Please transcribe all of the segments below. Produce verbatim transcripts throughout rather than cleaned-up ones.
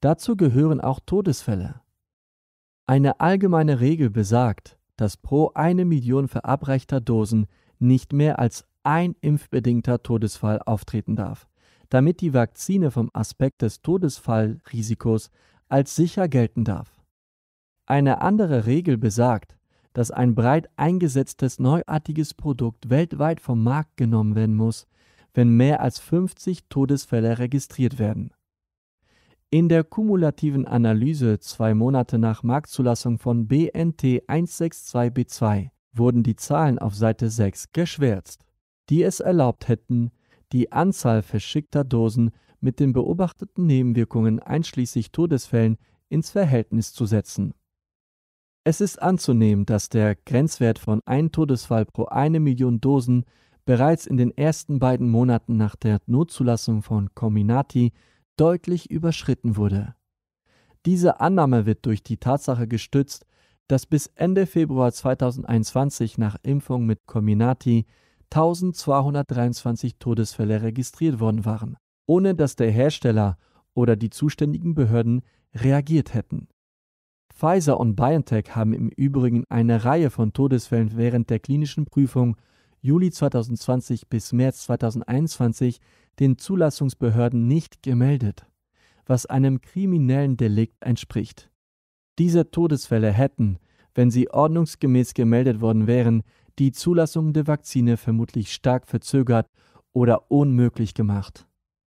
Dazu gehören auch Todesfälle. Eine allgemeine Regel besagt, dass pro eine Million verabreichter Dosen nicht mehr als ein impfbedingter Todesfall auftreten darf, damit die Vakzine vom Aspekt des Todesfallrisikos als sicher gelten darf. Eine andere Regel besagt, dass ein breit eingesetztes neuartiges Produkt weltweit vom Markt genommen werden muss, wenn mehr als fünfzig Todesfälle registriert werden. In der kumulativen Analyse zwei Monate nach Marktzulassung von B N T eins sechs zwei B zwei wurden die Zahlen auf Seite sechs geschwärzt, die es erlaubt hätten, die Anzahl verschickter Dosen mit den beobachteten Nebenwirkungen einschließlich Todesfällen ins Verhältnis zu setzen. Es ist anzunehmen, dass der Grenzwert von ein Todesfall pro eine Million Dosen bereits in den ersten beiden Monaten nach der Notzulassung von Comirnaty deutlich überschritten wurde. Diese Annahme wird durch die Tatsache gestützt, dass bis Ende Februar zweitausendeinundzwanzig nach Impfung mit Comirnaty eintausendzweihundertdreiundzwanzig Todesfälle registriert worden waren, ohne dass der Hersteller oder die zuständigen Behörden reagiert hätten. Pfizer und BioNTech haben im Übrigen eine Reihe von Todesfällen während der klinischen Prüfung Juli zweitausendzwanzig bis März zweitausendeinundzwanzig den Zulassungsbehörden nicht gemeldet, was einem kriminellen Delikt entspricht. Diese Todesfälle hätten, wenn sie ordnungsgemäß gemeldet worden wären, die Zulassung der Vakzine vermutlich stark verzögert oder unmöglich gemacht.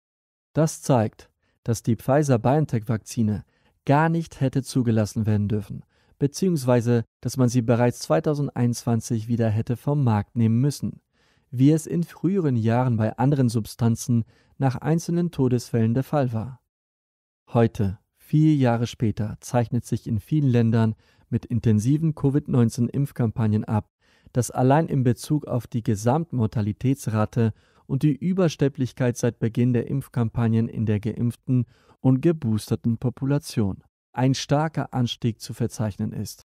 Das zeigt, dass die Pfizer-BioNTech-Vakzine gar nicht hätte zugelassen werden dürfen, beziehungsweise dass man sie bereits zweitausendeinundzwanzig wieder hätte vom Markt nehmen müssen, wie es in früheren Jahren bei anderen Substanzen nach einzelnen Todesfällen der Fall war. Heute, vier Jahre später, zeichnet sich in vielen Ländern mit intensiven Covid neunzehn Impfkampagnen ab, dass allein in Bezug auf die Gesamtmortalitätsrate und die Übersterblichkeit seit Beginn der Impfkampagnen in der geimpften und geboosterten Population ein starker Anstieg zu verzeichnen ist.